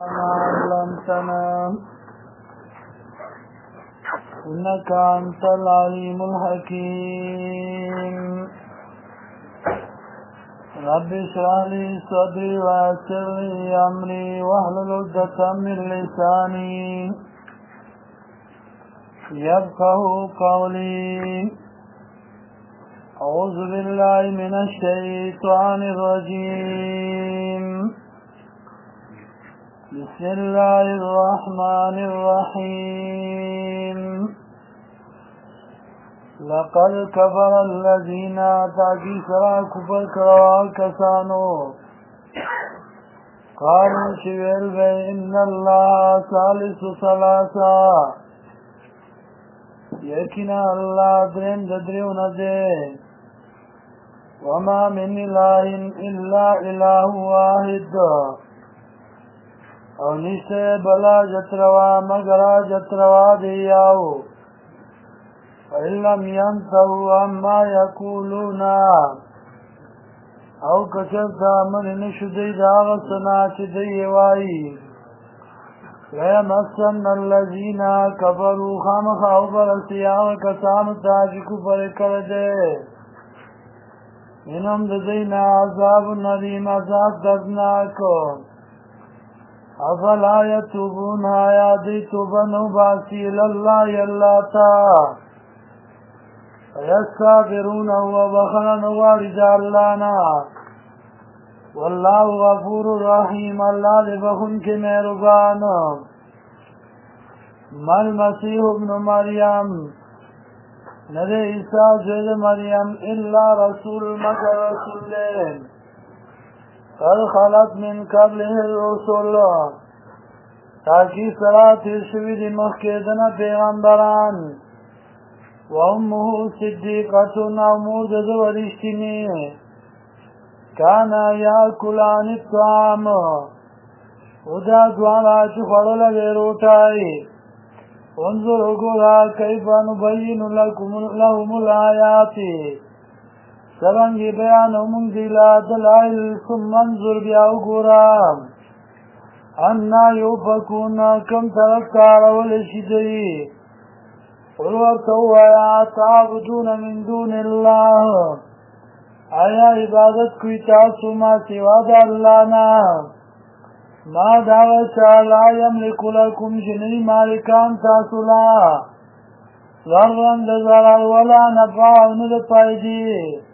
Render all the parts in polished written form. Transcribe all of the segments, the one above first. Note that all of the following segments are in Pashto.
علمتنا إنك أنت العليم الحكيم رب اشرح لي صدري ويسر لي أمري واحلل عقدة من لساني يفقهوا قولي أعوذ بالله من الشيطان الرجيم بسم الله الرحمن الرحيم لقد كفر الذين تاكي سرا كفر کروا کسانو قالوا شویل بے ان اللہ ثالث ثلاثا یقینا اللہ درم ددریو نده وما من الہ الا الہ واحد او نشتے بلا جتروا مگرا جتروا دیاو فَإِلَّمْ يَنْتَهُوا عَمَّا يَقُولُونَ او کچرتا من نشدی داغسنا چی دی وائی وَيَمَسَّنَّ الَّذِينَ كَفَرُوا خَامَخَ او برسیاغ کسانو تاجی کفر کرده منهم ددین عذاب ندیم عذاب دردناکو افلا یتوبون آیا دی توبنو باسی لاللہ یاللہ تا ویستغفرون وبخنا وارد اللہنا واللہ غفور الرحیم اللہ لبخن کے مہربان ما المسیح ابن مریم ندے عیسیٰ زید مریم الا رسول مگر رسول قد خلت من قبله الرسول تاکی صلاة شوید مخیدن پیغمبران وامه صدیقة امور دزو رشتینی کانا یاکلان الطعام ادا دوانا چو خڑل غیروٹائی انظر اگولا کیفا نبین لهم الآیاتی سرنگی بیان امون دیلا دلائل ثم انظر بیاو گورام انا یوفکون کم ترکار ولشدئی قل ورتو آیا تعبدون من دون اللہ آیا عبادت کوئی تاسو ما سوا دا اللہ نا ما دعوشا لا یملک لکم جنی مالکان تاسو لا ضرن دزرر ولا نفعون دپایدی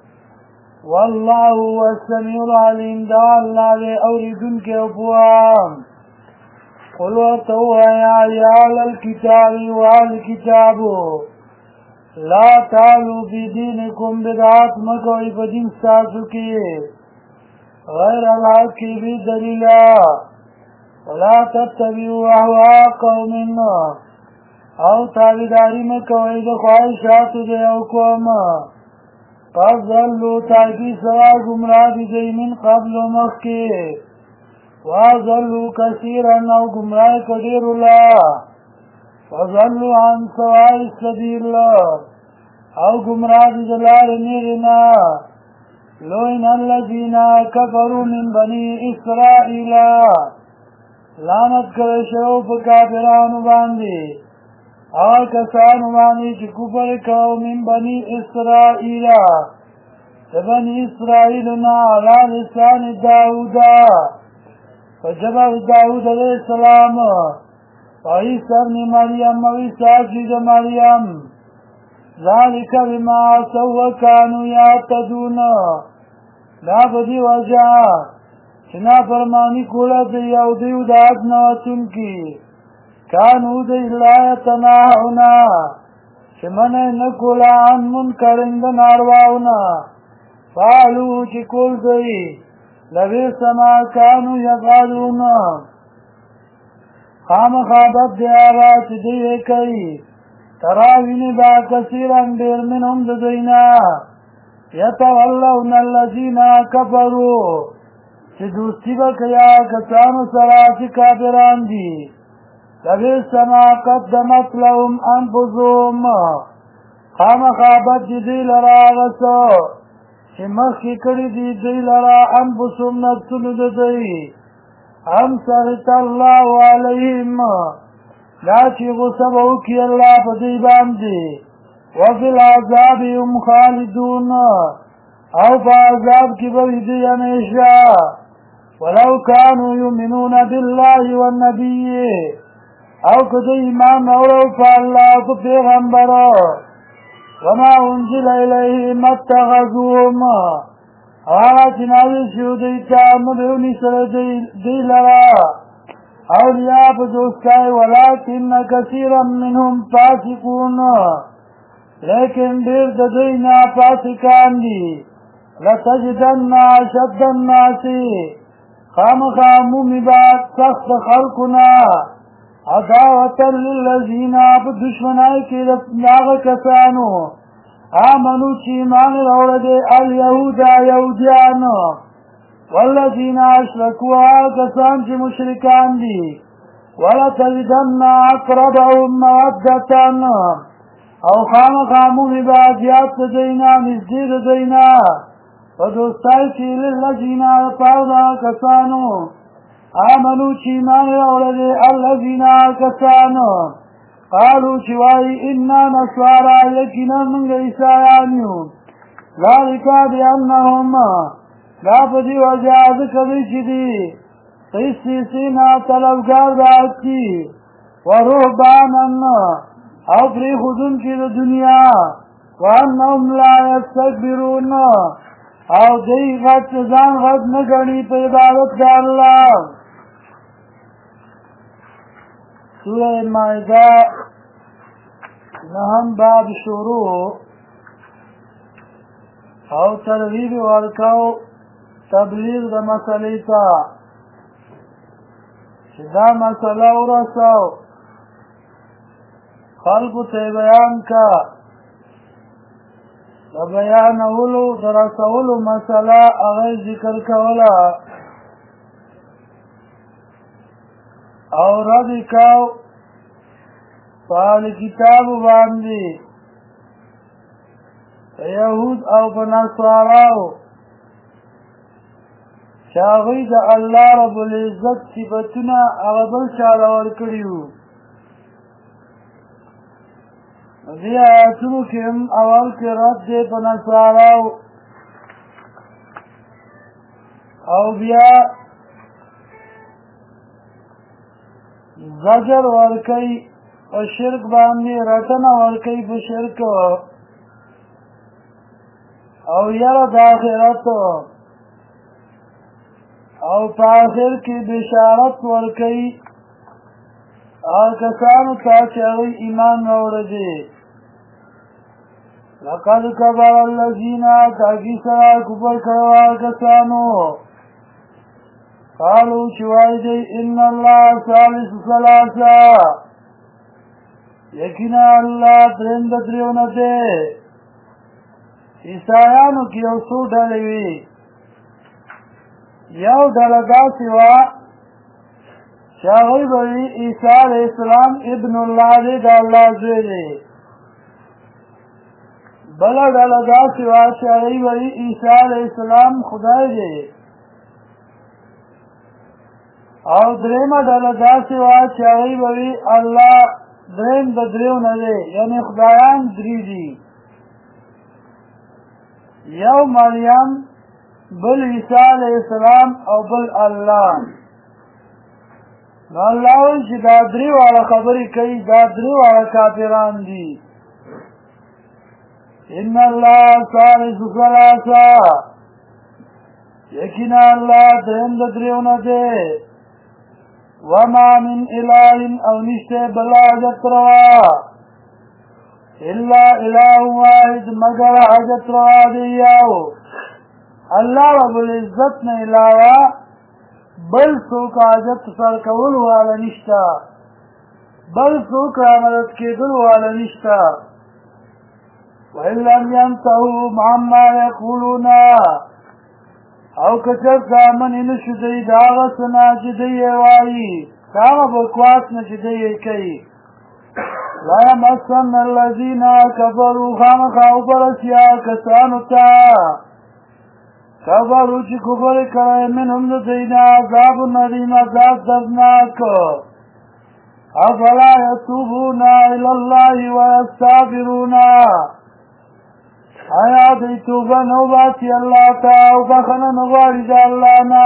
واللہ هو السمیع العلیم دا اللہ دے اوریدن کے افوام قل واتوا یا عیال الكتاب والکتاب لا تعلوا فی دینکم بدعات مکوئی بدین ساسو کی غیر الحق کی بھی دلیلا ولا تتبعوا احواء قوم او تابداری مکوئی دخواہشات دے اوکوم قد ظلوا تاکی سوا گمراہ دی من قبل مخی وظلوا كثيرا او گمراہ کدیر اللہ وظلوا عن سواء السبيل او گمراہ دی دلال نیرنا لوئن الذين كفروا من بني اسرائيل لعنت کرشو پکافرانو باندی اور کسانو باندی چی کفر کو من بنی اسرائیل بنی اسرائیلنا علی لسان داودا فجبر داود علیہ السلام وعیسیٰ ابن مریم وعیسیٰ جید مریم ذالک بما عصوا وکانوا یعتدون لا بدی وجہ چنا فرمانی کولا دیو دیو داد نواتن کی کانو دی اللہ تناہونا چمن نکولا عن منکرند نارواؤنا فعلو چکول دی لبیس ما کانو یفعلون خام خوابت دیارات دیئے کئی تراوین با کثیران دیر منهم ددینا یتولون اللذین کفروا چی دوستی بکیا کسانو سراسی کافران دی لبیس ما قدمت لهم انفسهم خام خوابت دی لراغسو چې مخکې کړي دي دوی لره انفسهم نفسونو د دوی ام سخط الله علیهم دا چې غصه به وکړي الله په دوی باندې وفي العذاب هم خالدون او په عذاب کې به وي دوی همیشه ولو كانوا يؤمنون بالله والنبي او که دوی ایمان اورو په الله او په پیغمبر وما انزل الیهم اتخذوهم هغه چې نازل شوي دوی ته نو به ونیسله دوی لره اولیاء په دوستۍ ولکن کثیرا منهم فاسقون لیکن ډېر د دوی نه فاسقان دي لتجدن اشد الناس خامخا مومي به سخت خلقونه عداوة للذین په دشمنۍ کې د هغه کسانو آمنو چې ایمان راوړی دی الیهود یهودیان والذین اشرکوا کسان چې مشرکان دي ولتجدن اقربهم مودة او خامخا مومي به زیات د دوی نه نږدې د دوی نه په دوستۍ کې للذین لپاره د کسانو آمنو چې ایمان راوړی دی الذین کسانو قالو چې وایي انا نصارا یقینا موږ عیسایان یو ذلک بانهم دا په دې وجه ځکه دی چې دي قسیسینا طلبګار د هستي ورهبانا او پرېښودونکي د دنیا وانهم لا یستکبرون او دی غټ ځان غټ نه ګڼي په عبادت د الله سوره مائده نهم باب شروع او ترغیب ورکاو تبلیغ د مسئلې ته چې دا مسئله ورساو خلقو ته بیان کا د بیانولو د رسولو مسئله هغه ذکر کوله او رد کاو په اهل کتابو باندې په یهود او په نصاراو چې هغوی د الله رب العزت صفتونه هغه بل چا له ورکړي وو دې آیاتونو کې هم اول کې رد دی په نصاراو او بیا زجر ورکوي په شرک باندې رټنه ورکوي په شرک او یره د آخرت او په آخر کې بشارت ورکوي هغه کسانو ته چې هغوی ایمان راوړی دی لقد کفر الذین تحقیق سره کفر کړی هغه کسانو قالو چې وایي دی ان الله ثالث ثلاثه یقینا الله درېیم د دریو نه دی عیسایانو کې یو څو ډلې وي یو ډله داسې وه چې هغوی به وي عیسی علیه السلام ابن الله دی د الله زوی دی بله ډله داسې وه چې هغوی به وي عیسی علیه السلام خدای دی او درېیمه ډله داسې وه چې هغوی به وي الله درېیم د دریو نه دی یعنې خدایان درې دي یو مریم بل عیسی علیه السلام او بل الله نو الله وایي چې دا درې واړه خبرې کوي دا درې واړه کافران دي ان الله ثالث ثلاثه یقینا الله درېیم د دریو نه دی وما من اله او نشته بل حاجت روا الا اله واحد مگر حاجت روا دی یو الله رب العزت نه علاوه بل څوک حاجت سر کول والا نشته بل څوک مدد کېدل والا نشته وان لم ينتهوا عما يقولون او کچر دامنې نشو دی د هغه څه نه چې دی یې وایي د هغه بکواس نه چې دی یې کوي ليمسن الذين كفروا خامخا وبرسي کسانو ته کفرو چې کفر کړی منهم د دوی نه عذاب ندیم عذاب دردناک افلا یتوبون الی الله ویستغفرون آیا دوی توبه نه وباسي الله ته او بخښنه نه غواړي د الله نه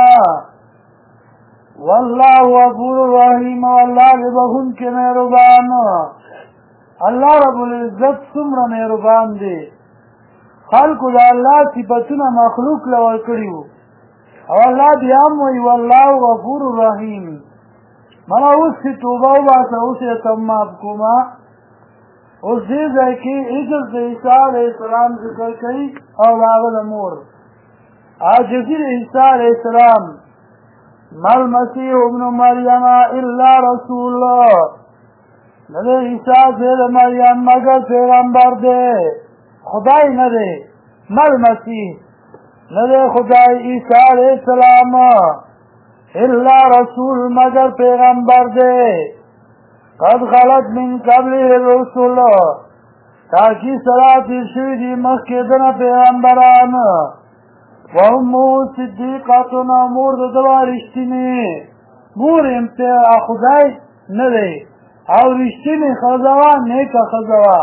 والله غفور رحیم والله د بخښونکي مهربان الله رب العزت څومره مهربان دی خلقو د الله صفتونه مخلوق له ورکړي وو او الله بیا هم وایي والله غفور رحیم مړه اوس چې توبه وباسه اوس یې ته معاف کومه اوس دې ځای کې عزت د عیسی علیه السلام ذکر کوي او د هغه د مور عاجزي د عیسی علیه السلام ما المسیح ابن مریم الا رسول نه دی عیسی زوی د مریم مګر پیغمبر دی خدای نه دی ما المسیح نه دی خدای عیسی علیه السلام الا رسول مگر پیغمبر دے قد خلت من قبله الرسول تاکی صلاة شوی دی مخیدن پیغمبران وامو صدیقاتنا مور دوا رشتینی مور امتیاء خدای ندے او رشتینی خزوا نیک خزوا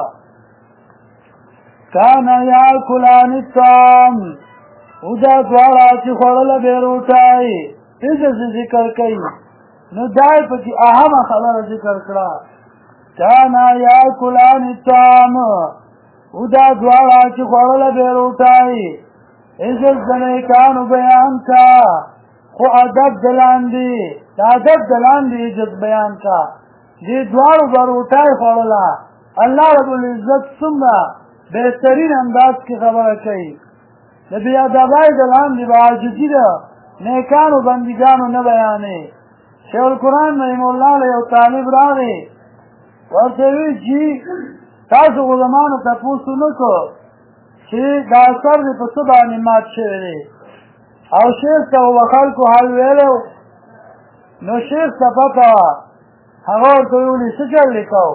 کانا یاکلان الطعام او دا دوارا چی خورل بیروٹائی عزت ذکر کئی نو دای پکی اهم خبر ذکر کرا کانا یاکلان الطعام او دا دوارا چی خورل بیروٹائی عزت دنیکانو بیان کا خو ادب دلاندی دا ادب دلاندی عزت بیان کا دی دوارو بروٹائی خورلا اللہ رب العزت سمنا بہترین انداز کی خبر کئی نبی ادبائی دلاندی بعاجزی دا نیکانو بندگانو نه بیانې شیخ القرآن رحمه الله له یو طالب راغی ورته وی چې تاسو خو زمانه تپوس نه کو چې دا اثر دې په څه باندې مات شوی دی او شیخ ته و خلکو حل ویلو نو شیخ ته پته وه هغه ورته ویلي څه چل دې کو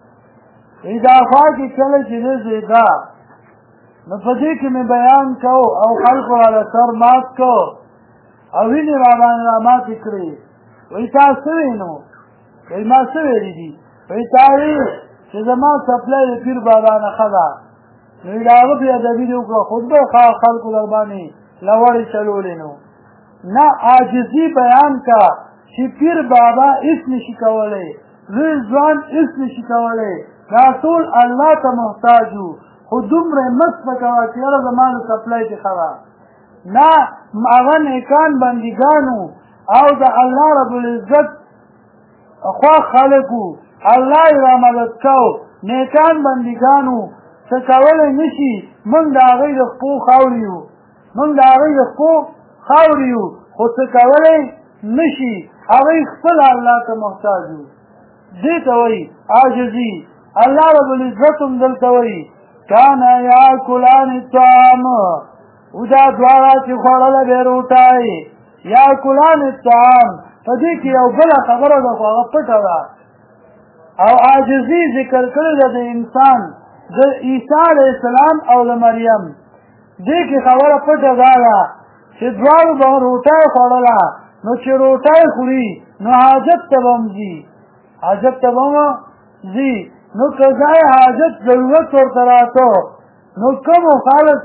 وی دا خوا کې کله چې دی زیږه نو په دې کې مې بیان کو او خلکو والا سر مات کو او ویني را باندې را ماتې کړې وایي تا څه وینو وایي ما څه ویلي دي وایي تا وی چې زما څپلی د پیر بابا نه ښه ده نو د هغه بې ادبي دې وکړه خطبه خلکو در باندې لوړې چلولې نو نه عاجزي بیان کا چې پیر بابا هېڅ نشي کولی لوی ځوان هېڅ نشي کولی دا ټول الله ته محتاج وو خو دومره مه سپکوه چې یاره زما د څپلی کې ښه ده نه هغه نیکان بندګانو او د الله رب العزت خوا خلقو الله یې را مدد کو نیکان بندګانو څه کولی نشي موږ د هغوی د خپو خاورې یو موږ د هغوی د خپو خاورې یو خو څه کولی نشي هغوی خپل الله ته محتاج یو دې ته وایي عاجزي الله رب العزت هم دلته وایي کان یاکلان الطعام او دا دوارا چې خوړله به روټۍ یاکلان الطعام په دې کې یو بله خبره ده خو هغه پټه ده او عاجزي ذکر کړې ده د انسان د عیسی علیه السلام او د مریم دې کې خبره پټه دا ده چې دواړو به روټۍ خوړله نو چې روټۍ خوري نو حاجت ته به هم ځي حاجت ته به هم ځي نو که ځای حاجت ضرورت ورته راته نو کومو خلک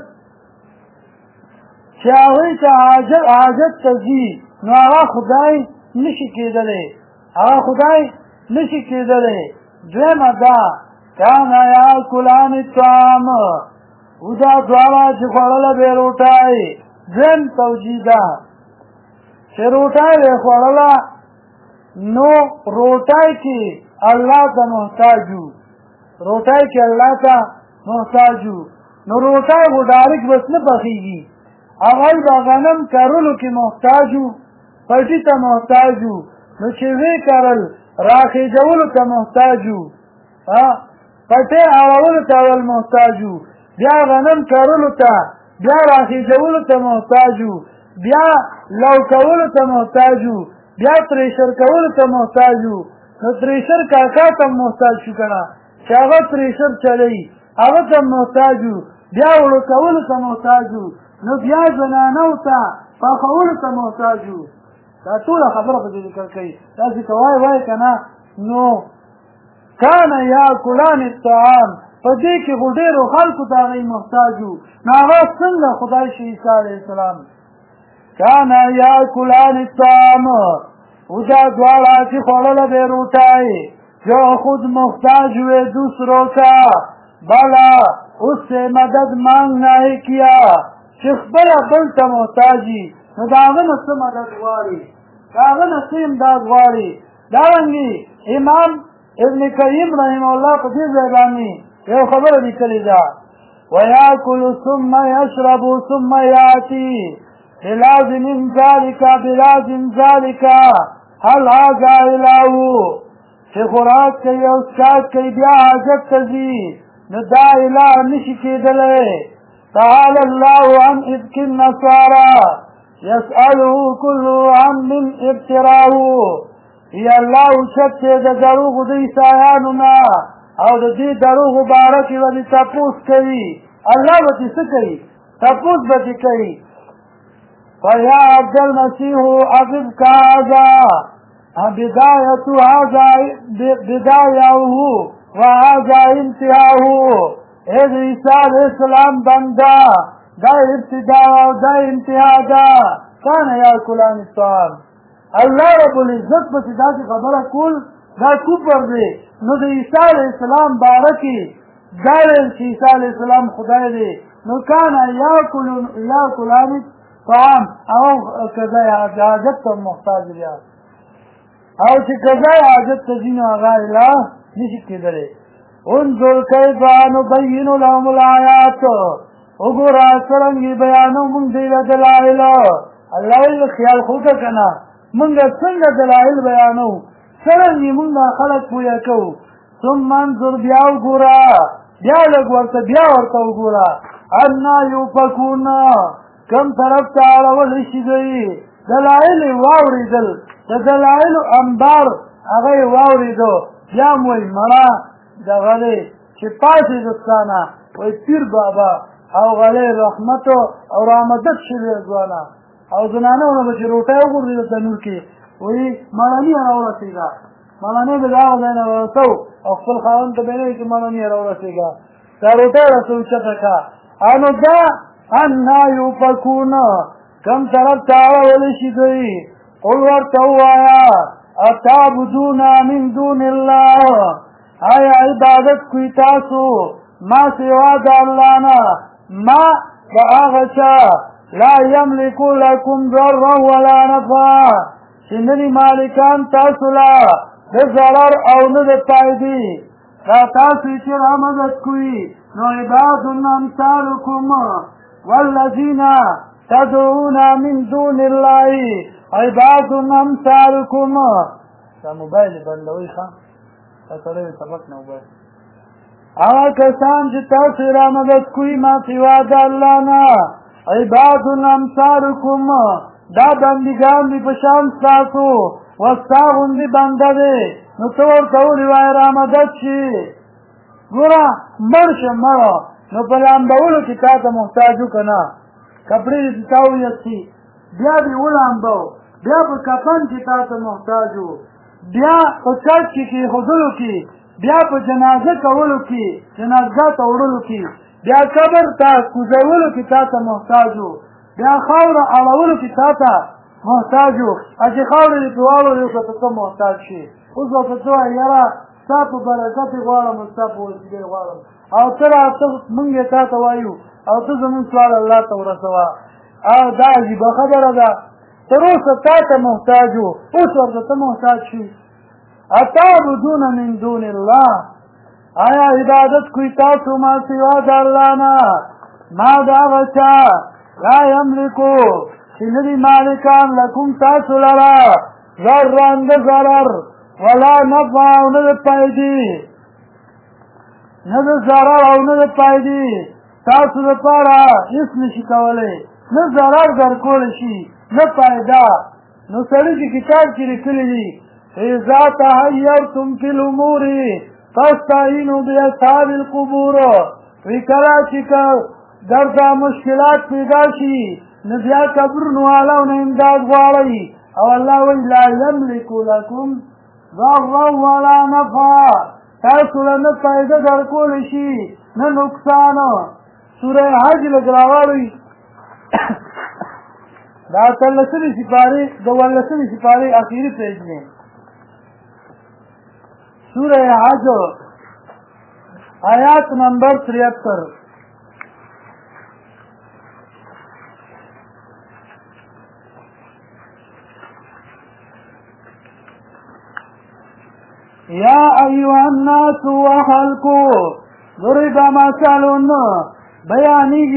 چې هغوی ته حاجت ته ځي نو هغه خدای نشي کېدلی هغه خدای نشي کېدلی دویمه دا کان یاکلان الطعام او دا دواړه چې خوړله به یې روټۍ دویم توجیه ده چې روټۍ به یې خوړله نو روټۍ کې الله ته محتاج وو روټۍ کې الله ته محتاج وو نو روټۍ خو ډایرکټ بس نه پخېږي هغوی به غنم کرلو کې محتاج وو پټي ته محتاج وو نو چې ویې کرل راخېجولو ته محتاج وو پټې اړولو ته اول محتاج وو بیا غنم کرلو ته بیا راخېجولو ته محتاج وو بیا لو کولو ته محتاج وو بیا تریشر کولو ته محتاج وو نو تریشر کاکا ته محتاج شو که نه چې هغه تریشر چلوي هغه ته محتاج وو بیا وړو کولو ته محتاج وو نو بیا زنانو ته پخولو ته محتاج وو. دا ټوله خبره په دې ذکر کوي. داسې که وای که نه نو کان یاکلان الطعام په دې کې خو ډېرو خلکو ته هغوی محتاج وو. نو هغه څنګه خدای شي عیسی علیه السلام کان یاکلان الطعام او دا دواړه چې خوړله به روټۍ جو خود محتاج ہوئے دوسروں کا بلا اس سے مدد مانگنا ہی کیا چې خپله بل ته محتاجي نو د هغه نه څه مدد غواړي د هغه نه څه امداد غواړي. دارنګې امام ابن قیم رحمه الله په دې ځای باندې یو خبره لیکلې ده ویاکل ثم یشرب ثم یاتی بلازم ذلک بلازم ذلک هل هذا الهو چې خوراک کوي او څښاک کوي بیا حاجت ته ځي نو دا اله نشي کېدلی. تعالی الله عن افک النصارى یسأله کل عن من ابتراه یا الله اوچت دی د دروغو د عیسایانو نه او د دې دروغو باره کې به دې تپوس کوي. الله به دې څه کوي؟ تپوس به دې کوي. فیا عبد المسیح اغبک هذا بداية هذا بدايته وهذا انتهاؤه. اے عیسیٰ علیہ السلام بندہ دا ابتداء و دا انتہا دا کان یاکلان الطعام. اللہ رب العزت پس دا سی خبر کول دا کفر دے. نو دا عیسیٰ علیہ السلام بارکی دارن چی عیسیٰ علیہ السلام خدای دے نو کان یاکلان الطعام او کذا حاجت تا محتاج دیا او چې قضای حاجت ته ځي نو هغه اله نشي کېدلی. انظر کیف نبین لهم الآیات وګوره څرنګې بیانو موږ دوی له دلایل. الله ویل خیال خو وکړه که نه موږ څنګه دلایل بیانو څرنګې موږ دا خلک پویه کوو. ثم انظر بیا وګوره بیا لږ ورته بیا ورته وګوره انا یوفکون کوم طرف ته اړولی شي دوی دلایل یې واورېدل د دلایلو انبار هغه یې واورېدو بیا م وایي مړه دغه دی چې پاڅېد ستا نه وایي پیر بابا او غلی رحمتو او رامدد شوې ځوانه او زنانو نه به چې روټۍ وغورځېد تنور کې وایي مړني راورسېږه مړنۍ به د هغه ځای نه راوتو او خپل خاوند ته به یې نه وي چې مړني راورسېږه دا روټۍ راسه اوچته کړه. او نو دا انا یوفکون کم طرف ته اړولی شي دوی قل ورته ووایه اتعبدون من دون الله آیا عبادت کوي تاسو ما سوا د الله نه ما د هغه چا لا یملکو لکم ضرا ولا نفعا چې نه دي مالکان تاسو له د ضرر او نه د فایدې دا تاسو چې را مدد کوي نو عباد امثالکم والذین تدعون من دون الله عباد امثالکم. دا موبایل بندوي ښه دا سړی سبق نه وبایل. هغه کسان چې تاسو را مدد کوي ما سوا د الله نه عباد امثالکم دا بندګان دي په شان ستاسو وستا غوندې بنده دی نو ته ورته ووایې را مدد شي. ګوره مړ شه مړه نو په لامبولو کې تا ته محتاج و که نه کپړې دې تا ویستي بیا دې ولامبو بیا په کفن کې تا ته محتاج و بیا په چت کې کېښودلو کې بیا په جنازه کولو کې جنازګاه ته وړلو کې بیا قبر ته کوزولو کې تا ته محتاج و بیا خاوره اړولو کې تا ته محتاج و چې خاوره دې پرې واړولې که ته محتاج شي. اوس ورته ته وایې یاره ستا په برکت یې غواړم ستا په وسیلې یې غواړم او ته راته مونږ یې تا ته وایو او ته زمونږ سوال الله ته ورسوه. او دا عجیبه خبره ده تر اوسه تا ته محتاج و اوس ورته ته محتاج شي. اتعبدون من دون الله آیا عبادت کوي تاسو ما سوا د الله نه ما د هغه چا لا یملکو چې نه دي مالکان لکم تاسو لره ضرا د ضرر ولا نفع او نه د فایدې نه د ضرر او نه د فایدې تاسو لپاره هېڅ نشي کولی نه ضرر در کولی شي نه فایده. نو سړي چې کتاب کې لیکلي دي اذا تحیرتم فی الامور فاستعینوا باصحاب القبور وی کله چې درته مشکلات پیدا شي نو بیا قبرونو والاو نه امداد غواړئ او الله وایي لا یملکو لکم ضرا ولا نفعا تاسو له نه فایده درکولی شي نه نقصان سوره حج لږ راواړئ دا اتلسمې سپارې د 18مې سپارې اخري پیج دی سوره حج آیات نمبر 73 یا ایها الناس وخلقو ضرب مثل بیانیږي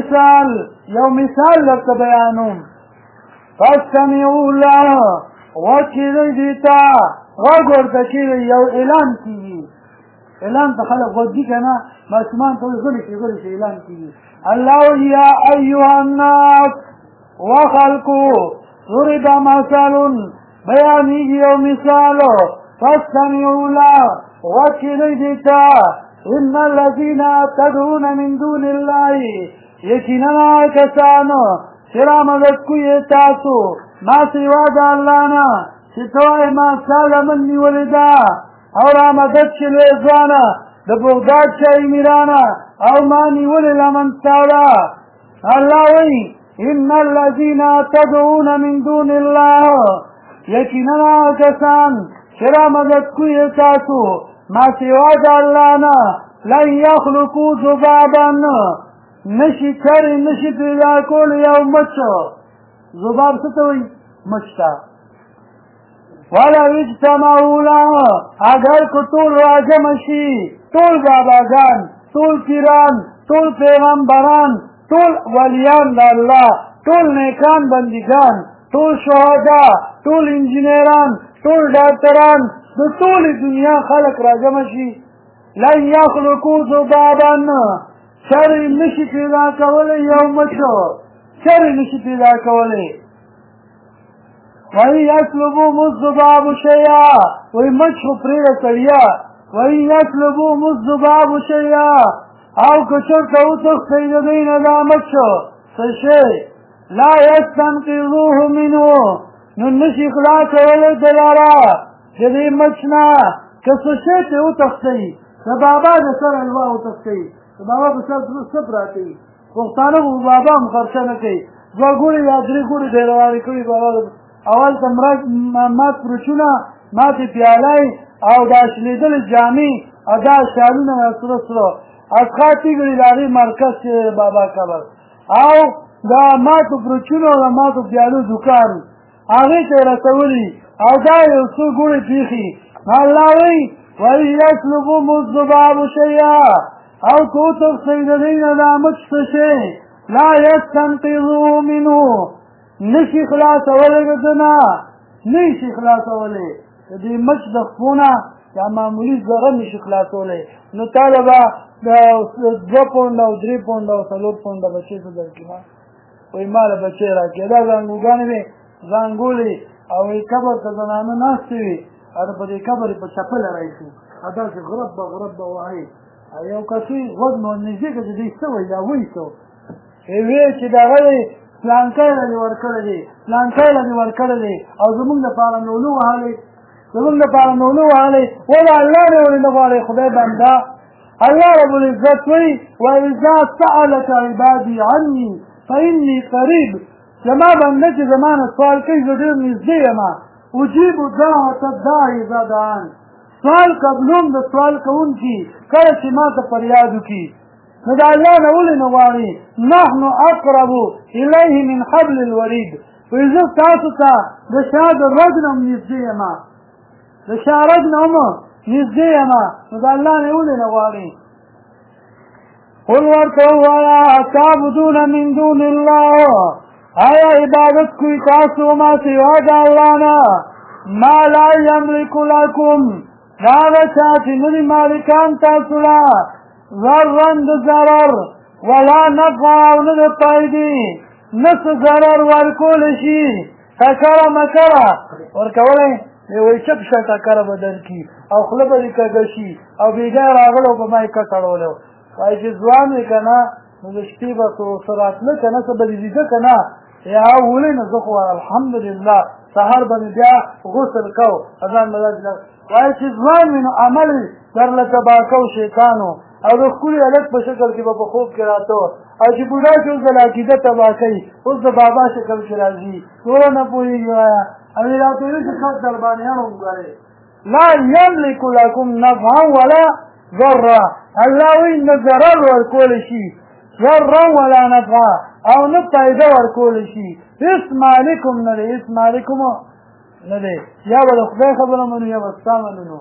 یو مثال لکه بیانوم فاستمعوا له وکړئ دې ته غوږ ورته کېږئ یو اعلان کېږي اعلان ته خلک غوږ دي که نه ماشومان ته غلي شي اعلان کېږي الله یا ایها الناس وخلقو ضرب مثل بیانیږي یو مثال فاستمعوا له وکړئ دې ته ان الذين تدعون من دون الله یقینا کسانو چې رامدد کوي تاسو ما سوا د الله نه چې ته وایې ما ستا لمن نیولې ده او رامدد چې لوی ځوانه د بغداد شاهي میرانه او ما نیولې لمن ستا ده الله وایي ان الذين تدعون من دون الله یقینا کسان چې رامدد کوي تاسو ما سوا د الله نه لن یخلقوا ذبابا نشي کری نشي پیدا کول یو مچ ذباب څه ته وایي مچ ته ولو اجتمعوا له اگر که ټول راجمع شي ټول باباګان ټول پیران ټول پیغمبران ټول ولیان د الله ټول نیکان بندګان ټول شهدا ټول انجینران ټول ډاکټران د ټولې دنیا خلق راجمع شي لن یخلقوا ذبابا شرع نشي پیدا کولی یو مچو شرع نشي پیدا کولی وَإِنْ يَسْلُبُهُمُ الذُّبَابُ شَيْئًا وَإِنْ مچ خو پرېږده سړیا وَإِنْ يَسْلُبُهُمُ الذُّبَابُ شَيْئًا او که چېرته وتښتئ د دوی نه دا مچ څه شی لا یستنقذوه منه نو نشي خلاصولی د لاره د دې مچ نه که څه شی ترې وتښتئ د بابا د سر حلوا وتښتئ د بابا په سر څه پراته وي پښتانه خو بابا هم خرچه نه کوي 2 ګوړې یا 3 ګوړې دی روانې کړي بابا اول ته مات پروچونه ماتې پیالۍ او دا شلېدلې جامې او دا شالونه سره سره اسخا تیګړي د هغې مرکز چې بابا قبر او دا ماتو پروچونو او د ماتو پیالو دوکان هغې ته یې رسولي او دا یو څو ګوړې پېښي الله وایي وَإِنْ يَسْلُبُهُمُ الذُّبَابُ شَيْئًا او که وتښتئ د دوی نه دا مچ څه شی لا یستنقذوه منه نشي خلاصولی د ده نه نشي خلاصولی د دې مچ د خپو نه یا معمولي ذره نشي خلاصولی نو تاله به د 2 پونډه او 3 پونډه او 4 پونډه بچې څه درکړي نه وایي ما له بچې راکړې دا زانګوګانې وې زانګولې او قبر ته زنانه ناستې وي او په دې قبر یې په چپله رایشو او داسې غرب به وایي یو کسي غوږ نو نږدې که چې دوی څه وایي دا وایي څه ویې چې دغه دی پلانکی له دې ورکړی دی پلانکی له دې ورکړی دی او زمونږ دپاره نولو وهلی ولې الله نه ولې نه غواړئ خدای بنده الله رب العزت وایي وإذا سألك عبادي عني فإني قریب زما بنده چې زما نه سوال کوي زه ډېر نږدې یم اجیب دعوة الداعي اذا دعان سوال قبلوم د سوال کوونکي کله چې ما ته فریاد وکړي نو د الله نه ولې نه غواړي نحن اقرب الیه من حبل الورید وایي زه تاسو ته د شا د رګ نه هم نږدې یم د شا رګ نه هم نږدې یم نو د الله نه ولې نه غواړي قل ورته ووایه تعبدون من دون الله آیا عبادت کوئ تاسو ما سوا د الله نه ما لا یملک لکم دا هغه چا چې نه دي مالکان تاسو له ضرا د ضرر ولا نفع او نه د فایدې نه څه ضرر ورکولی شي ټکره مکره ورکولی وایي چپ شه ټکره به درکړي او خوله به دې کږه شي او بېګا راغلی او په ما یې ککړولی وایي چې ځوان وي که نه نو د شپې به څه راتله که نه څه به دې لیده که نه یا ولې نه زه خو الحمدلله سهار به مې بیا غسل کو اذان به داسې وایي چې ځوان وي نو عمل درله تباه کو شیطانو او د ښکلي هلک په شکل کې به په خوب کې راته او چې بوډا چې اوس د عقیده تباه کوي اوس د بابا شکل کې راځي ټوله نه پوهېږي وایه او یې راته وایي چې خاص دربانیان وګورئ لا یملک لکم نفعا ولا ضرا الله وایي نه ضرر ورکولی شي ضرا ولا نفعا او نه فایده ورکولی شي هېڅ مالکم نه دی هېڅ مالکم نه دی یا به د خدای خبره منو یا به ستا منو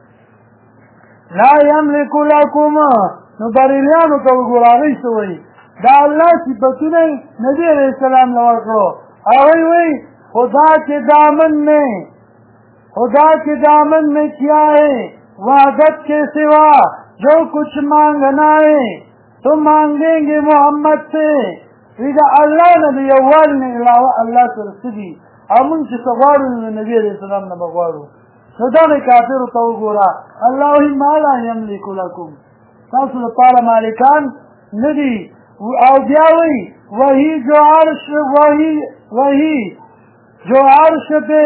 لا یملک لکم نو بریلیانو ته وګوره هغوی څه وایي دا الله صفتونه نبی علیہ السلام نے ورکڑو آوئی وئی خدا کے دامن میں کیا ہے وعدت کے سوا جو کچھ مانگنا ہے تو مانگیں گے محمد سے اذا اللہ نبی اول نے علاوہ اللہ سے رسدی امن سے سوارو نبی علیہ السلام نے بغوارو صدان کافر تو گورا اللہ ما لا یملک لکم تاسو لپاره مالکان ندی او بیا وہی جو عرش پہ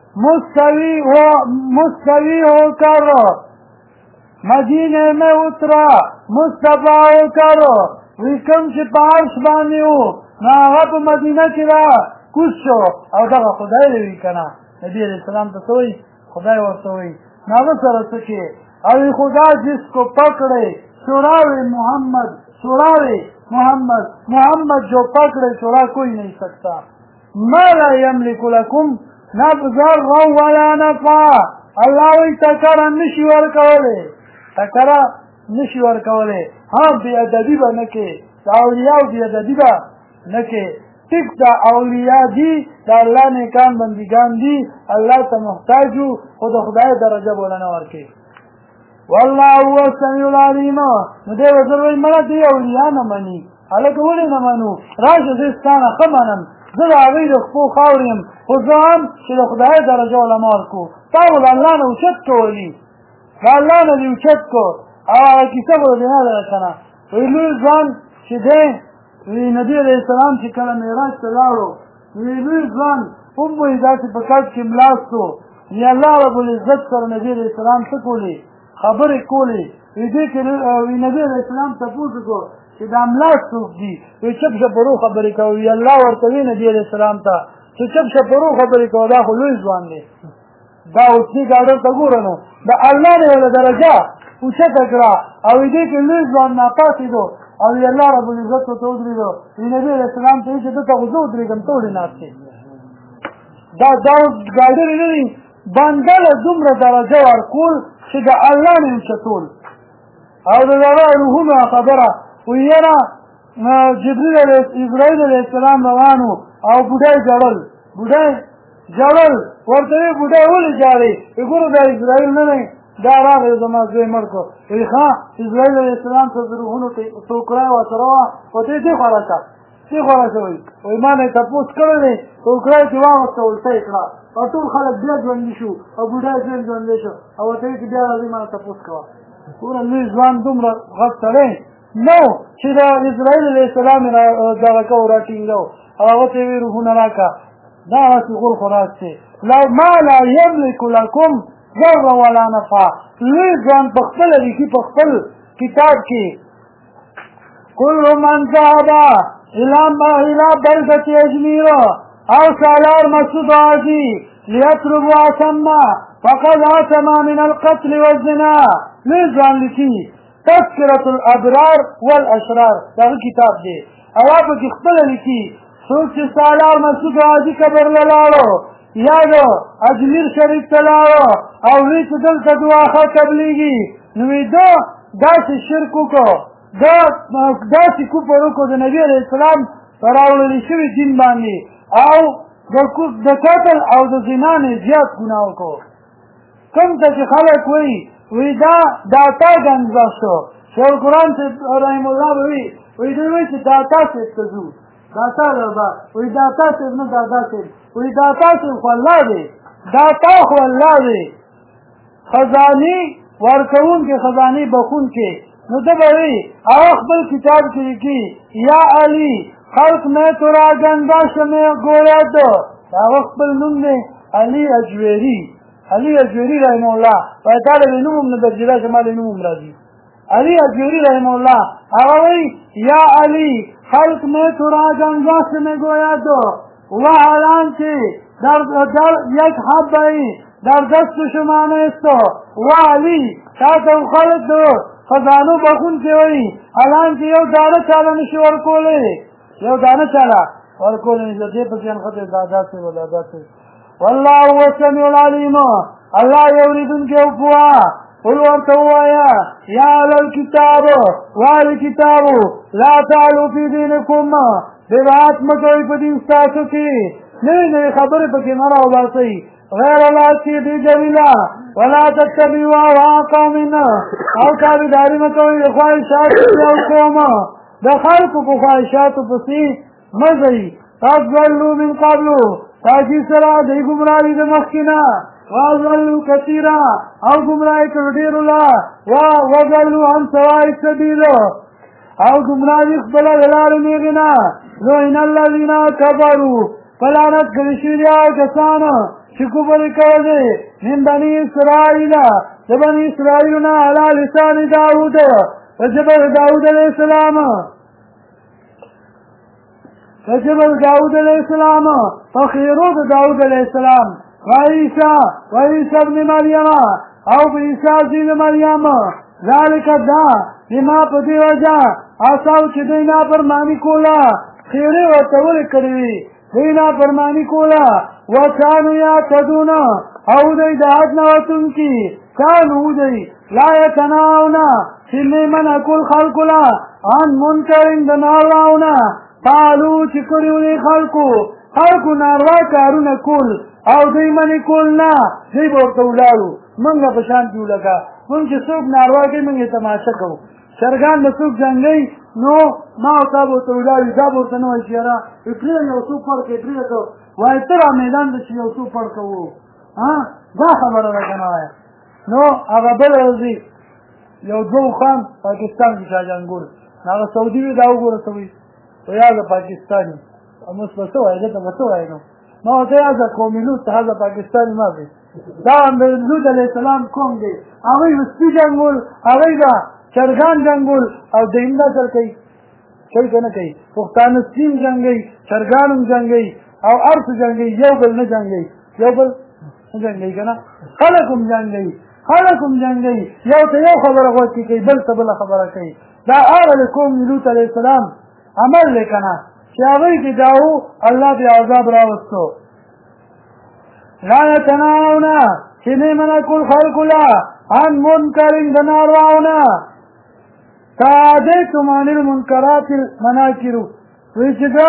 مستوی ہو کر مدینے میں اترا مصطفیٰ ہو کر وکم چې په عرش باندې و نو هغه په مدینه کې را کوز شو او دغه خدای دی وي که نه نبي علیہ السلام ته څه وایي خدای ورته وایي نو هغه سره څه کې او خدا جس کو پکڑے چوراوے محمد محمد جو پکڑے چورا کوئی نہیں سکتا ما لا یملک لکم ضرا ولا نفعا اللہ وی تکرا نشی ورکولے ہاں بے ادبی با نکے دا اولیاء بے ادبی با نکے ٹک دا اولیاء دی دا اللہ نیکان بندگان دی اللہ تا محتاجو خود خدای درجہ بولنا ورکے والله هو السميع العليم نو دی وزروي مړه دی اولیاء نه مني هلکه ولې نه منو راشه زه ستانه ښه منم زه د هغوی د خپو خاورې یم خو زه هم چې د خدای درجه علما ورکو تا خو د الله نه اوچت کولي د الله نه دې اوچت کو او هغه کیسه به دې نه ده که نه وایي لوی ځوان چې دی وایي نبي علیه السلام چې کله معراج ته لاړو وایي لوی ځوان هم وایي داسې په کټ کې ملاست و یا الله رب العزت سره نبي علیه السلام څه کولې خبرې کولې دې کې نبي علیه السلام تپوس وکړو چې دا ملا څوک دي وایي چپ شپرو خبرې کوي الله ورته وایي نبي علیه السلام ته چې چپ شپرو خبرې کوه دا خو لوی ځوان دی دا اوس دې ګاډر ته ګوره نو د الله نه یوه درجه اوچته کړه او دې کې لوی ځوان ناپاسېدو او الله رب العزت ورته ودرېدو نبي علیه السلام ته وایي چې دلته خو زه ودرېږم ته ولې ناست دا اوس ګاډرې نه دي بنده له دومره درجه ورکول چې د الله نه اوچتول او د هغه روحونو خبره وایي یاره اسرائیل علیه السلام روان و او بوډۍ ژړل ورته وایي بوډۍ ولې ژاړې وایي ګوره دا اسرائیل نه دی دا راغی زما زوی مړ کړو وایي ښه اسرائیل علیه السلام ته د روحونو ټوکری ورسره وه ورته وایي دې خوا راشه وایي ما نه یې تپوس کړی دی ټوکری چې واغوسته الټه یې کړه او ټول خلک بیا ژوندي شو او بوډا ژوندی شو او ورته وایي چې بیا راځئ ما نه تپوس کوه ګوره لوی ځوان دومره غټ سړی نو چې د اسرائیل علیه السلام دغه کو راټینګو او هغه ته یې وایي روحونه راکړه دا هسې غول خو راستې ما لا یملک لکم ضرا ولا نفعا لوی ځوان په خپله لیکي په خپل کتاب کې کل من ذهب الى بلدة اجمیر او سالار مسعود عادی لیطلب ثم فقد آثم من القتل والزنا لوی ځوان لیکي تذکرة الابرار والاشرار دغه کتاب دی او هغه پکې خپله لیکي څوک چې سالار مسعود عادي قبر له لاړو یا د اجمیر شریف ته لاړو او وی چې دلته دعاخه قبلیږي نو وی ده داسې شرک وکړو داسې کفر وکړو د نبي علیه السلام په راوړلي شوي دین باندې او د قتل او د زنا نه زیات ګناه وکړو کوم ته چې خلک وایي دا داتا ګنځه شو شیخ القرآن رحم الله به وایي دوی وایي چې داتا صاحب ته ځو داتا لربا وایي داتا صاحب نه داتا صاحب وایي داتا صاحب خو الله دی داتا خو الله دی خزانې ورکوونکې خزانې بخونکې نو ده به وي هغه خپل کتاب کې لیکي یا علي خلق میں تو را گندا شمع گویا دو هغه خپل نوم دی علي اجویری رحمه الله وایي تا له نوم هم نه درجله شما له نوم هم راځي علي اجویری رحمه الله هغه وایي یا علي خلق میں تو را گندا شمع گویا دو و الان که در یک حبه‌ای در دست شما نیست و علی تاسو خلق دو خزانو بخون کې وایي الان چې یو دانه چاله نشي ورکولی دې پسې انخطې داداسې ولاداسې والله هو السمیع العلیم الله یوریدونکی او پوهه قل ورته ووایه یا اهل الکتاب واهل کتابو لا تعلوا فی دینکم بدعت مه کوئ په دین ستاسو کې نوې خبرې پکې مه راوباسئ غیر الله کی بجلیلا ولا تتبعوا اهواء قوم او تابعداري مه کوئ د خواهشاتو یو قوم د خلکو په خواهشاتو پسې مه ځئ قد ضلوا من قبل تاکي سره دوی ګمراهي د مخکې نه واضلوا کثیرا او ګمراهي کړو ډېرو لا وضلوا عن سواء السبیل او ګمراهي خپله د لارې نیغې نه لعن الذین کفروا فلعنت کړي شوي دي هغه کسان چې کفر یې کولی من بني اسرائیل د بني اسرائیلو نه علی لسان داود په ژبه د داود علیه السلام په خیرو د داود علیه السلام وعیسی ابن مریم او په عیسی زوی د مریم ذلک دا بما په دې وجه عصوا چې دوی نافرماني کوله خیرې ورته ولې کړې وي دوی نافرماني کوله وکانو یعتدون او دوی د حد نه وتونکي کانو دوی لا یتناهون چې نه منع کول خلکو له عن منکر د نارواونه فعلوا چې کړي وي خلکو ناروا کارونه کول او دوی منې کول نه دوی به ورته ولاړو موږ په شان کې ولګه موږ چې څوک ناروا کوي موږ یې تماشه کوو چرګان به څوک جنګوي نو ما او تا به ورته ولاړو دا به ورته نه وایي چې یاره پرېږده یو څو پړ کوې پرېږده وایي ته را میدان ته چې یو څو پړ کوو دا خبره ده که نه وایه نو هغه بله ورځي یو دوه خان پاکستان کې شاهجهانګور هغه سعودي وي دا وګوره څه وایي ویازه پاکستانی اوس به څه وایي دته به څه وایي نو ما ورته یازه قومي لوط هذا پاکستاني ما دی دا هم د لوط علیه السلام قوم دی هغوی به سپي جنګول هغوی به چرګان جنګول او دوی هم دا چل کوي کوي که نه کوي پښتانه سپي هم جنګوي چرګان هم جنګوي او هر څه جنګوي یو بل نه جنګوي که نه خلک هم جنګوي یو ته یو خبره غوږ کوي بل ته بله خبره کوي دا هغه د قوم لوط علیه السلام عمل دی که نه چې هغوی کې داو الله دې عذاب راوستو لا یتناهون چې نه منع کول خلکو له عن منکر د نارواونه تعادیتم عن المنکرات المناکر وایي چې دا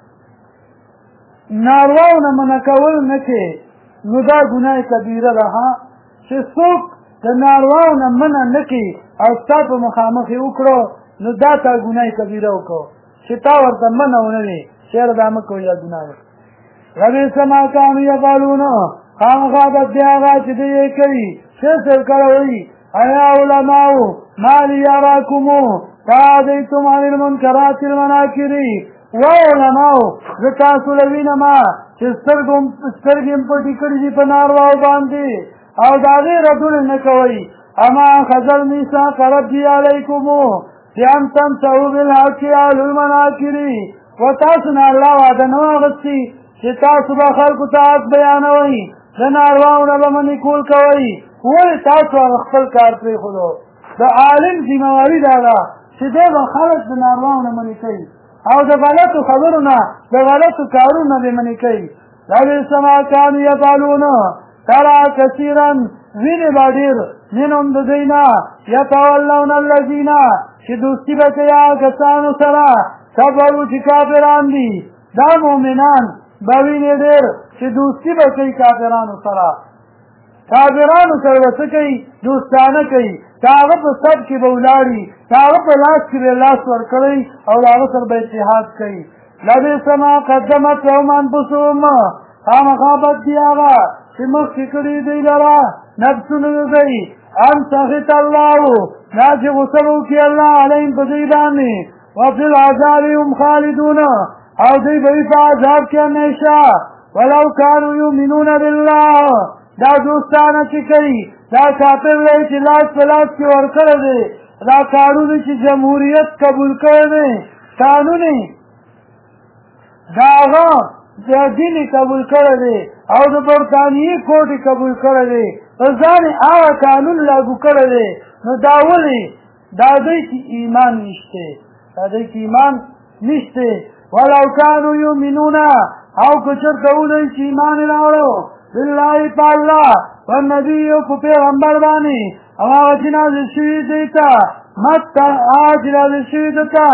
نارواونه منع کول نه کې نو دا ګناه کبیره ده چې څوک د نارواونه منع نه کوي او ستا په مخامخ یې وکړو نو دا تا ګناه کبیره وکړو چې تا ورته منع ونه وي چې یاره دا مه کوئ دا ګناه ده لبئس ما کانوا یفعلون خامخا بد دی هغه چې دوی یې کوي شیخ صاحب کله وایي ایا علماو ما لی یراکم تعادیتم عن المنکرات المناکر و علماو زه تاسو له وینمه چې سترګې م پټې کړي دي په نارواو باندې او د هغې ردونه نه کوئ اما اخذ المیثاق ربي علیکم بأن تمسحوا بالحق على المناکر و تاسو نه الله وعده نه واخیستې چې تاسو به خلکو ته حق بیانوئ د نارواونه به منې کول کوئ ولې تاسو هغه خپل کار پرېښودو د عالم ذمهواري دا ده چې دی به خلک د نارواونه منې کوي او د غلطو خبرو نه د غلطو کارونو نه به منې کوي لبئس ما کانوا یفعلون ترى کثیرا وینې به ډېر منهم د دوی نه یتولون الذین چې دوستي به کوي هغه کسانو سره کفرو چې کافران دي دا مؤمنان به وینې ډېر چې دوستي به کوي کافرانو سره به څه کوي دوستانه کوي د هغه په سب کې به ولاړي د هغه په لاس کې به لاس ورکړی او د هغه سره به اتحاد کوي لبئس ما قدمت لهم انفسهم خامخا بد دي هغه چې مخکې کړي دوی لره نفسونه دی ان سخط الله دا چې غصه وکړي الله علیهم په دوی باندې وفي العذاب هم خالدون او دوی به په عذاب کې همیشه ولو كانوا يؤمنون بالله دا دوستانه چې کوي دا کافر دی چې لاس په لاس کې ورکړی دی دا قانون چې جمهوریت قبول کړی دی قانون دا هغه دین قبول کړی دی او د برطانیې کوټ قبول کړی دی ځان هغه قانون لاګو کړی دی نو دا ولې دا دوی کې ایمان نشته دا دوی کې ایمان نشته ولو كانوا يؤمنون او که چېرته ودوی چې ایمان یې راوړو بالله په الله والنبي په پیغمبر باندې او هغه چې نازل شوي دوی ته هغه چې نازل شوي ده ته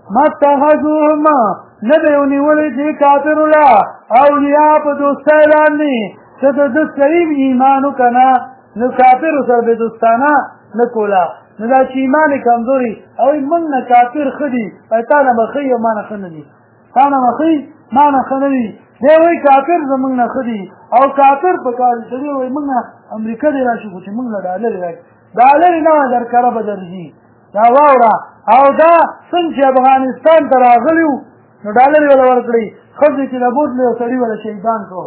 متخذوهم نه به یې ونیولې دې کافرو له اولیا په دوستۍ باندې چې د ده صحیح ایمان وکنه نو کافرو سره به دوستانه نه کوله نو دا چې ایمان یې کمزوري او موږ نه کافر ښه دي تا نه به ښه او ما نه ښه نه دي تا نه به ښه ما نه ښه نه دي دی وایي کافر زموږ نه ښه دي او کافر په کار دی دی وایي موږ نه امریکا دی راشي خو چې موږ له ډالرې راشي ډالرې نه وه درکره به درځي دا واوره او دا څنګه چې افغانستان ته راغلي وو نو ډالرې وله ورکړئ ښځې چې د بوتلې یو سړي وله شهیدان کړو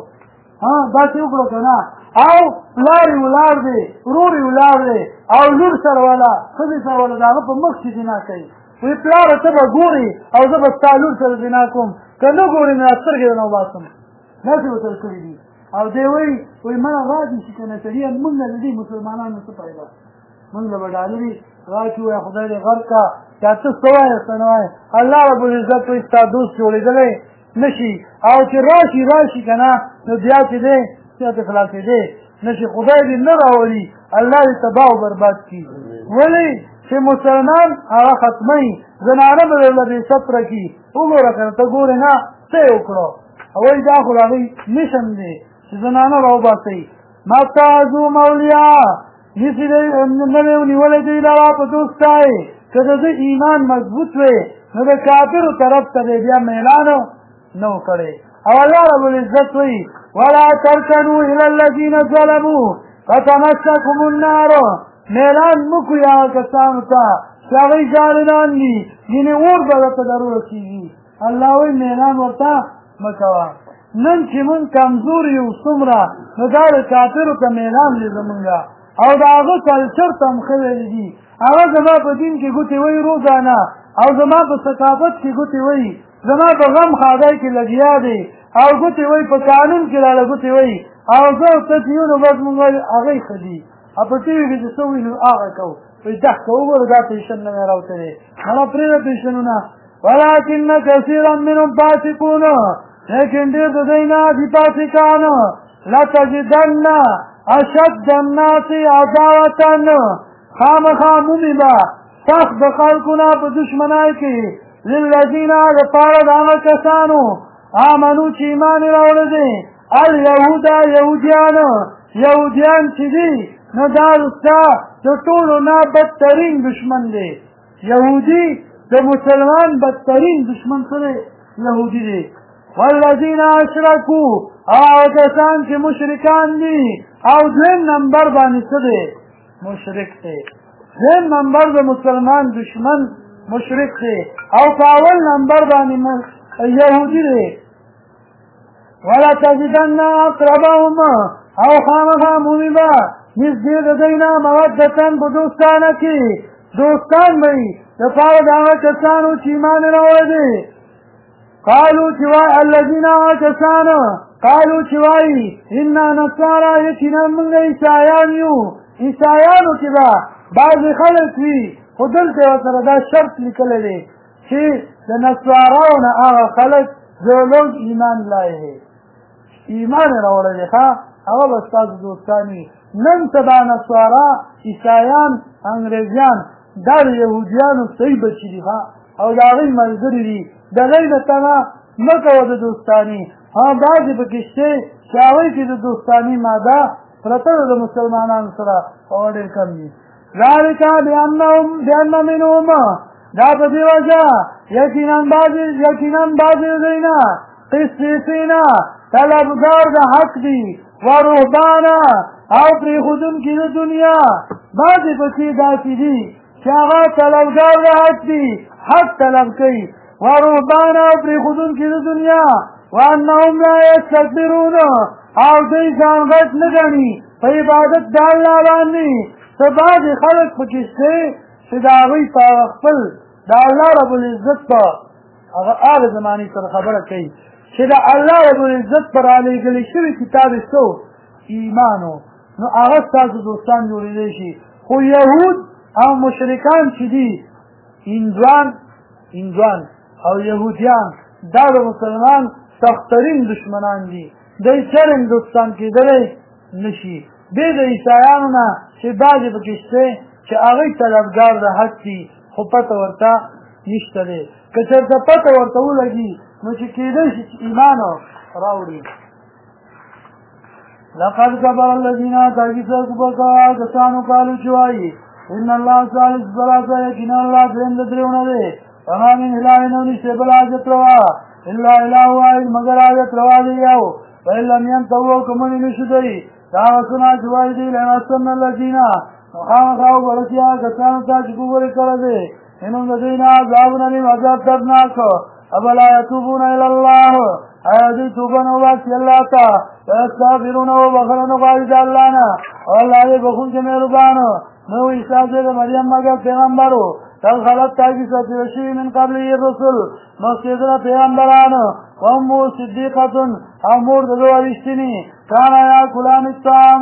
داسې وکړو که نه او پلار یې ولاړ دی ورور یې ولاړ دی او لور سره وله ښځې سره وله د هغه په مخ چې زنا کوي وایي پلاره ته به ګورې او زه به ستا لور سره زنا کوم که نه ګورې نو سترګې درنه وباسم داسې به سره کړي دي او دی وایي مړه راځي چې که نه سړي موږ نه د دې مسلمانانو څه پیدا موږ له به ډالرې راکړي وایي خدای دې غر کا که ته څه وایې څه نه وایې الله رب العزت وایي ستا دوست جوړېدلی نشي او چې راشي که نه نو بیا چې دی څه خلاصېدی نشي خدای دې نه راولي الله دې تباه او برباد کړي ولې چې مسلمان هغه ختموي زنانه به درله بې ستره کړي وګوره که نه ته ګورې نه څه یې وکړو وایي دا خو د هغوی میشن دی چې زنانه راوباسئ متعظو مولیا نیسي دی نه دی ونیولی دوی لره په دوستۍ که د ده ایمان مضبوط وی نو د کافرو طرف ته دی بیا میلان نه و کړی او الله رب العزت وی ولا ترکنوا الى الذین ظلموا فتمسکهم النار میلان مکوی هغه کسانو ته چې هغوی ظالمان دي یعنې اور به درته درورسېږي الله وی میلان ورته مه کوه نن چې مونږ کمزور یو څومره نو دا د کافرو ته میلان دی زمونږ او د هغه کلچر ته هم ښه ویلي دي هغه زما په دین کې ګوتې وایي روزانه او زما په ثقافت کې ګوتې وایي زما په غم خادای کې لګیا دی او ګوتې وایي په قانون کې راله ګوتې وایي او زه او ته چې یو نو بس مونږ وایي هغه ښه دي او په ټي وي کې چې څه وایي نو هغه کوو وایي دښ که وګوره دا پیشن نه مې راوتلی هغه پرېږده پیشنونه ولکن کثیرا منهم فاسقون لیکن ډېر د دوی نه دي فاسقان لتجدن اشد الناس عداوة خامخا مومي به سخت د خلکو نه په دشمنۍ کې للذین دپاره د هغه کسانو آمنو چې ایمان یې راوړی دی الیهوده یهودیان چې دي نو دا ستا د ټولو نه بدترین دشمن دی یهودي د مسلمان بدترین دشمن څه دی یهودي دی والذین اشرکوا هغه کسان چې مشرکان دي او دویم نمبر باندې څه دی مشرک دی دویم نمبر د مسلمان دشمن مشرک دی او په اول نمبر باندې یهودي دی ولتجدن اقربهم او خامخا مومي به نږدې د دوی نه مودتن په دوستانه کې دوستان به وي دپاره د هغه کسانو چې ایمان یې راوړی دی قالو چې وایي الذین هغه کسان قالو چې وایي انا نصارا یقینا موږ عیسایان یو عیسایانو کې به بعضې خلک وي خو دلته یې ورسره دا شرط لیکلی دی چې د نصاراو نه هغه خلک جو لوگ ایمان لایې ایمان یې راوړی دی ښه هغه به ستاسو دوستان وي نن سبا نصارا عیسایان انګریزیان دا د یهودیانو صحیح بچي دي ښه او د هغوی ملګري دي د هغوی نه تمه مه کوه د دوستاني بعضې پکې شته چې هغوی کې د دوستاني ماده پرته ده د مسلمانانو سره هغه ډېر کم دي ذلک بأن منهم دا په دې وجه یقینا بعضې د دوی نه قسیسین طلبګار د حق دي ورهبانه او پرېښودونکي د دنیا بعضې پکې داسې دي چې هغه طلبګار د حق دي حق طلب کوي ورهبان او پرېښودونکي د دنیا وانهم لا یستکبرون او دوی ځان غټ نه ګڼي په عبادت د الله باندې څه بعضې خلک پکې شته چې د هغوی په خپل د الله رب العزت په هغه زمانې سره خبره کوي چې د الله رب العزت په رالېږلي شوي کتاب یې څه ایمان و نو هغه ستاسو دوستان جوړېدی شي خو یهود او مشرکان چې دي هندوان او یهودیان دا د مسلمان سخترین دشمنان دي دوی چرم دوستان کېدلی نشي بې د عیسایانو نه چې بعضې پکې شته چې هغوی طلبګار د حق دي خو پته ورته نشته دی که چېرته پته ورته ولګي نو چې کېدی شي چې ایمان راوړي لقد كفر الذين كفروا كسانو قالوا چې وایي ان الله ثالث ثلاثه یقینا الله درېیم د درېونه دی وما من اله نو نشته بل حاجت روا الا اله واحد مگر حاجت روا دی یو وإن لم ينتهوا كمن نشدي دعوتنا چې وایي دی لنصرن الذين مخامخاو برسیا کسانو ته چې کفر کړی دی انهم د دوی نه عذاب علیم عذاب دردناک افلا یتوبون الی الله آیا دوی توبه نه وباسي الله ته ویستغفرون وبخښنه نه غواړي د الله نه او الله یې بخښونکی مهربان نو عیسی د مریم مگر پیغمبر و قد خلت تاکي ساتل شوي من قبله الرسل مخکې د پیغمبرانو وامه صدیقة او مور د ده رښتیني کانا یاکلان الطعام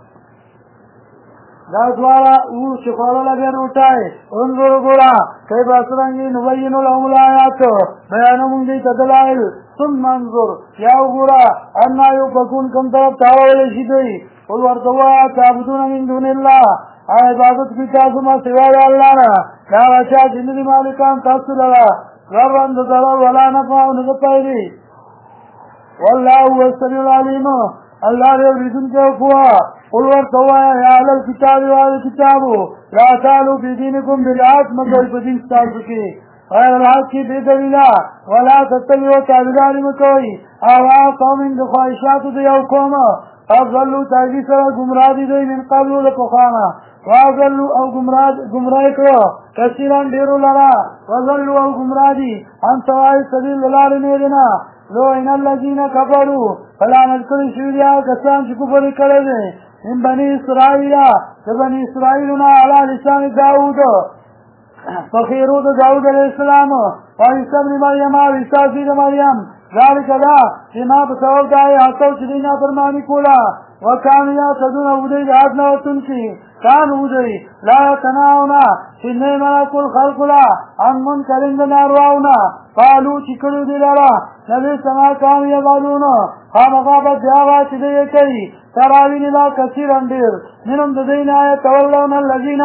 دا دواړه اوس چې خوړله بیا روټۍ انظر ګوره کیف څرنګې نبین لهم الآیات بیانوو موږ دوی ته دلایل ثم انظر یا وګوره انا یؤفکون کوم طرف ته اړولی شي دوی قل ورته ووایه تعبدون من دون الله عبادت کوي تاسو ما سوا د الله نه دا هغه چا چې نه دي مالکان تاسو لره ضرا د ضرر ولا نفع او نه د پیدې والله هو السمیع العلیم الله دې اورېدونکی او پوه قل ورته ووایه یا اهل الکتاب و اهل الکتابو لا تعلوا فی دینکم بالحق مه کوئ په دین ستاسو کې غیر الحق کې بې دلیله ولا تتبعوا تابعداري مه کوئ اهوا قوم د خواهشاتو د یو قوم اضلوا تاجی سره ګمراه دي دوی من قبل له پخوانه واضلوا او ګمراه کړو کثیران ډېرو لره وضلوا او ګمراه دي عن سواء السبیل له لارې نه نه لعن الذین کفروا فلعنت کړي شوي دي هغه کسان چې کفر یې کړی دی من بني اسرائیل د بني اسرائیلو نه علی لسان داود فخیرو د داود علیه السلام وعیسی ابن مریم او عیسی زوی د مریم ذلک دا چې ما په سبب د هغه چې دوی نافرماني کوله وکانو یعتدون او دوی د حد نه وتونکي کانو دوی لا یتناهون چې نه یې منع کول خلقو له عن منکر د نارواو نه قالو چې کړي دي لره لبئس ما کانوا یفعلون خامخا به هغه چې دوی یې کوي تراویني لا کثیرا ډېر منهم د دوی نه یتولون الذین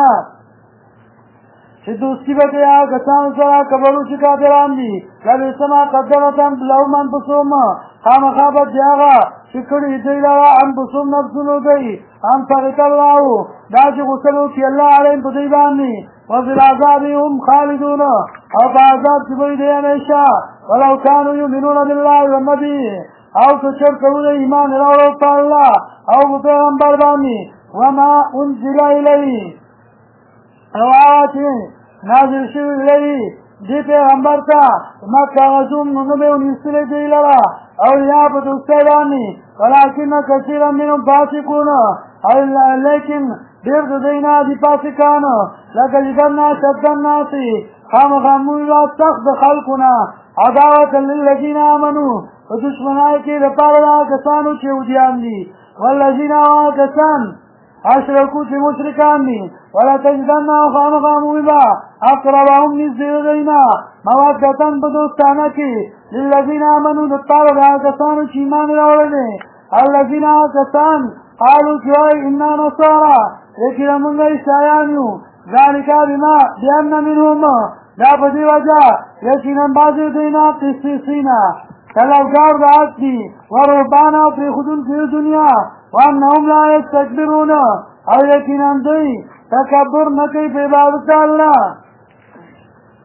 چې دوستي به کوي هغه کسانو سره کفرو چې کافران دي لبئس ما قدمت لهم انفسهم خامخا به هغه چې کړي دوی لره انفسهم نفسونو دوی ان سخط الله دا چې غسل وکړي الله علیهم په دوی باندې وفي العذاب هم خالدون او په عذاب کې به دوی همیشه ولو کانوا یؤمنون بالله والنبي او که چېرته دوی ایمان راوړل په الله او په پیغمبر باندې وما انزل الیه او هغه چې نازل شوي الیه دې پیغمبر ته ما کاغذوم نو نه به یې ونیستلی دوی لره اولیا په دوستۍ باندې ولکن کثیرا منهم فاسقون لیکن ډېر د دوی نه دي فاسقان لکه جګرنا شد الناس خامخا موږ لا سخت د خلکو نه عداوة للذین آمنوا په دشمنۍ کې دپاره د هغه کسانو چې یهودیان دي والذین هغه کسان اشرکو چې مشرکان دي ولا تجدن خامخا موږ به اقربهم نږدې د دوی نه مودة په دوستانه کې للذین آمنوا دپاره د هغه کسانو چې ایمان یې راوړی دی الذین هغه کسان قالوا چې وایي انا نصارى یقینا موږ عیسایان یو ذلک بما بأن منهم دا په دې وجه یقینا بعضې دوی نه قسیسین طلبګار د حق دي ورهبان او پرېښودونکي د دنیا وانهم لا یستکبرون او یقینا دوی تکبر نه کوي په عبادت د الله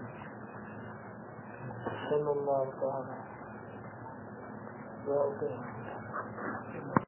صلی الله تعالی